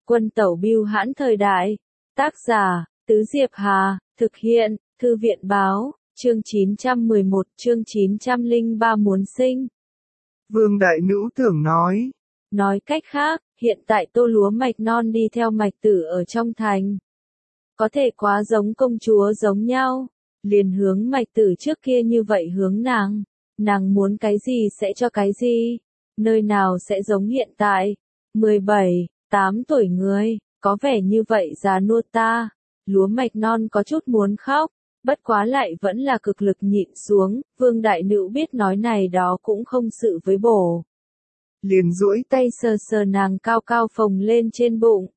Quân tẩu bưu hãn thời đại. Tác giả, Tứ Diệp Hà, thực hiện, Thư viện báo, chương 911, chương 903 muốn sinh. Vương Đại Nữ tưởng nói. Nói cách khác, hiện tại Tô Lúa Mạch Non đi theo Mạch Tử ở trong thành. Có thể quá giống công chúa giống nhau, liền hướng Mạch Tử trước kia như vậy hướng nàng muốn cái gì sẽ cho cái gì, nơi nào sẽ giống hiện tại, 17, 8 tuổi người, có vẻ như vậy già nua ta. Lúa Mạch Non có chút muốn khóc, bất quá lại vẫn là cực lực nhịn xuống, Vương Đại Nữ biết nói này đó cũng không sự với bổ. Liền duỗi tay sờ sờ nàng cao cao phồng lên trên bụng.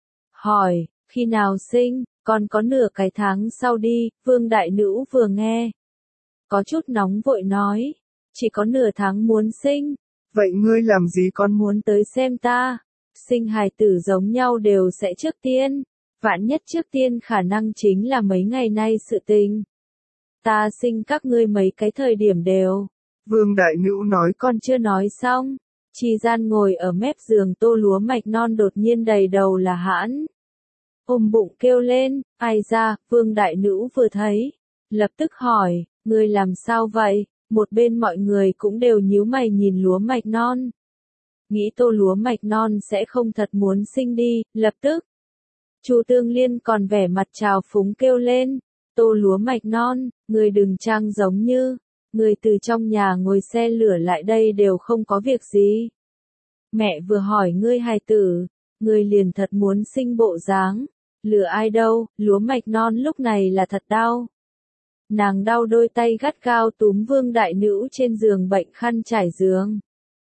Hỏi, khi nào sinh, còn có nửa cái tháng sau đi, Vương Đại Nữ vừa nghe. Có chút nóng vội nói, chỉ có nửa tháng muốn sinh. Vậy ngươi làm gì con muốn tới xem ta? Sinh hài tử giống nhau đều sẽ trước tiên. Vạn nhất trước tiên khả năng chính là mấy ngày nay sự tình. Ta sinh các ngươi mấy cái thời điểm đều. Vương Đại Nữ nói còn chưa nói xong. Chi gian ngồi ở mép giường Tô Lúa Mạch Non đột nhiên đầy đầu là hãn. Ôm bụng kêu lên, ai ra, Vương Đại Nữ vừa thấy. Lập tức hỏi, ngươi làm sao vậy? Một bên mọi người cũng đều nhíu mày nhìn Lúa Mạch Non. Nghĩ Tô Lúa Mạch Non sẽ không thật muốn sinh đi, lập tức. Chu Tương Liên còn vẻ mặt trào phúng kêu lên, Tô Lúa Mạch Non, ngươi đừng trang giống như, ngươi từ trong nhà ngồi xe lửa lại đây đều không có việc gì. Mẹ vừa hỏi ngươi hài tử, ngươi liền thật muốn sinh bộ dáng, lừa ai đâu, Lúa Mạch Non lúc này là thật đau. Nàng đau đôi tay gắt gao túm Vương Đại Nữ trên giường bệnh khăn trải giường.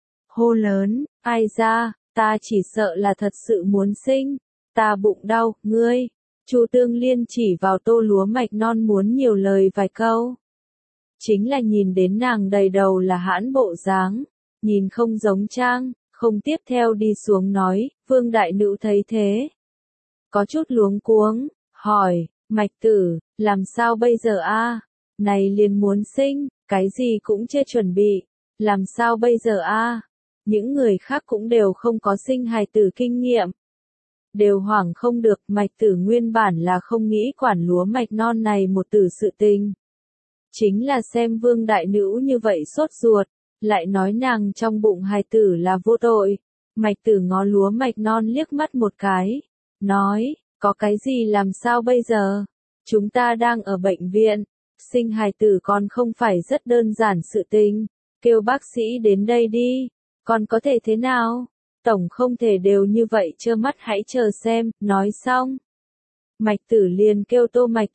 Hô lớn, ai ra, ta chỉ sợ là thật sự muốn sinh. Ta bụng đau, ngươi. Chu Tương Liên chỉ vào Tô Lúa Mạch Non muốn nhiều lời vài câu. Chính là nhìn đến nàng đầy đầu là hãn bộ dáng, nhìn không giống trang, không tiếp theo đi xuống nói, Vương Đại Nữ thấy thế. Có chút luống cuống, hỏi, Mạch Tử, làm sao bây giờ a? Này liền muốn sinh, cái gì cũng chưa chuẩn bị, làm sao bây giờ a? Những người khác cũng đều không có sinh hài tử kinh nghiệm. Đều hoảng không được, Mạch Tử nguyên bản là không nghĩ quản Lúa Mạch Non này một tử sự tình. Chính là xem Vương Đại Nữ như vậy sốt ruột, lại nói nàng trong bụng hài tử là vô tội. Mạch Tử ngó Lúa Mạch Non liếc mắt một cái, nói, có cái gì làm sao bây giờ? Chúng ta đang ở bệnh viện, sinh hài tử còn không phải rất đơn giản sự tình, kêu bác sĩ đến đây đi, còn có thể thế nào? Tổng không thể đều như vậy trơ mắt hãy chờ xem, nói xong. Mạch Tử liền kêu Tô Mạch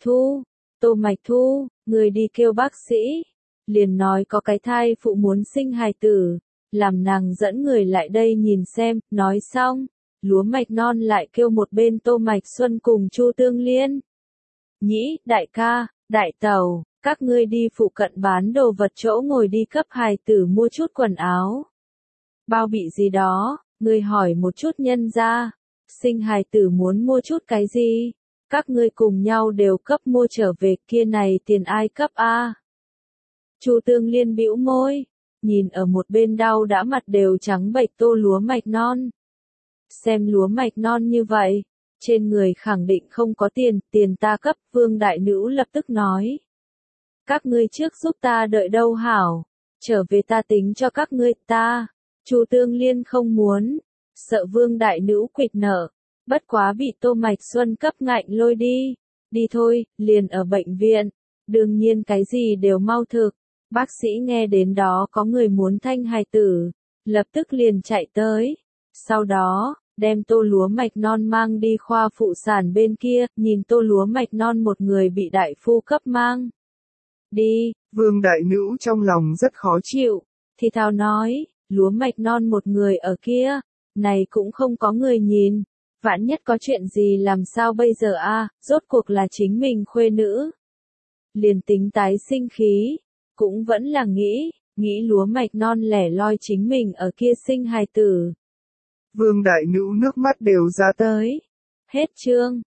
Thu, người đi kêu bác sĩ. Liền nói có cái thai phụ muốn sinh hài tử, làm nàng dẫn người lại đây nhìn xem, nói xong. Lúa Mạch Non lại kêu một bên Tô Mạch Xuân cùng Chu Tương Liên. Nhĩ, đại ca, đại tẩu, các ngươi đi phụ cận bán đồ vật chỗ ngồi đi cấp hài tử mua chút quần áo. Bao bị gì đó. Ngươi hỏi một chút nhân ra, sinh hài tử muốn mua chút cái gì, các ngươi cùng nhau đều cấp mua trở về, kia này tiền ai cấp a? Chu Tương Liên bĩu môi, nhìn ở một bên đau đã mặt đều trắng bệch Tô Lúa Mạch Non. Xem Lúa Mạch Non như vậy, trên người khẳng định không có tiền ta cấp, Vương Đại Nữ lập tức nói. Các ngươi trước giúp ta đợi đâu hảo, trở về ta tính cho các ngươi ta. Chu Tương Liên không muốn, sợ Vương Đại Nữ quỵt nợ, bất quá bị Tô Mạch Xuân cấp ngạnh lôi đi thôi, liền ở bệnh viện, đương nhiên cái gì đều mau thực, bác sĩ nghe đến đó có người muốn thanh hài tử, lập tức liền chạy tới, sau đó, đem Tô Lúa Mạch Non mang đi khoa phụ sản bên kia, nhìn Tô Lúa Mạch Non một người bị đại phu cấp mang đi, Vương Đại Nữ trong lòng rất khó chịu, thì thào nói. Lúa Mạch Non một người ở kia, này cũng không có người nhìn, vạn nhất có chuyện gì làm sao bây giờ a? Rốt cuộc là chính mình khuê nữ. Liền tính tái sinh khí, cũng vẫn là nghĩ Lúa Mạch Non lẻ loi chính mình ở kia sinh hài tử. Vương Đại Nữ nước mắt đều ra tới. Hết chương.